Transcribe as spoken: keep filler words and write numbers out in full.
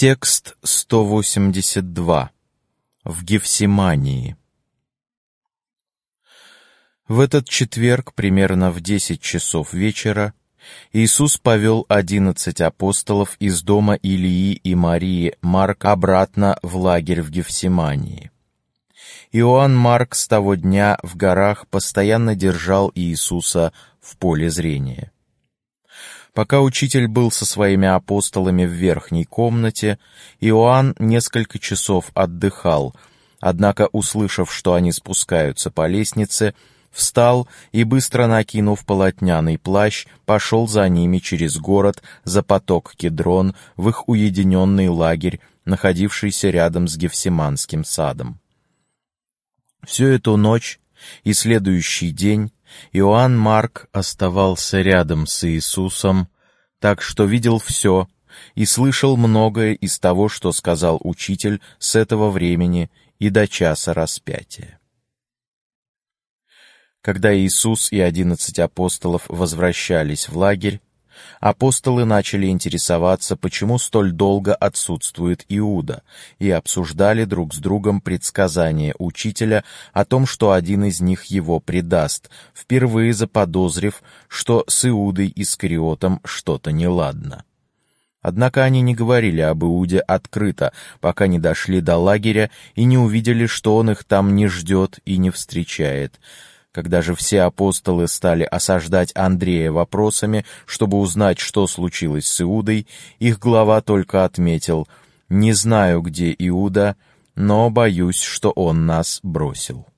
Текст сто восемьдесят два. В Гефсимании. В этот четверг, примерно в десять часов вечера, Иисус повел одиннадцать апостолов из дома Илии и Марии Марк обратно в лагерь в Гефсимании. Иоанн Марк с того дня в горах постоянно держал Иисуса в поле зрения. Пока учитель был со своими апостолами в верхней комнате, Иоанн несколько часов отдыхал, однако, услышав, что они спускаются по лестнице, встал и, быстро накинув полотняный плащ, пошел за ними через город за поток Кедрон в их уединенный лагерь, находившийся рядом с Гефсиманским садом. Всю эту ночь и следующий день Иоанн Марк оставался рядом с Иисусом, так что видел все и слышал многое из того, что сказал учитель с этого времени и до часа распятия. Когда Иисус и одиннадцать апостолов возвращались в лагерь, апостолы начали интересоваться, почему столь долго отсутствует Иуда, и обсуждали друг с другом предсказание учителя о том, что один из них его предаст, впервые заподозрив, что с Иудой Искариотом что-то неладно. Однако они не говорили об Иуде открыто, пока не дошли до лагеря и не увидели, что он их там не ждет и не встречает. Когда же все апостолы стали осаждать Андрея вопросами, чтобы узнать, что случилось с Иудой, их глава только отметил: «Не знаю, где Иуда, но боюсь, что он нас бросил».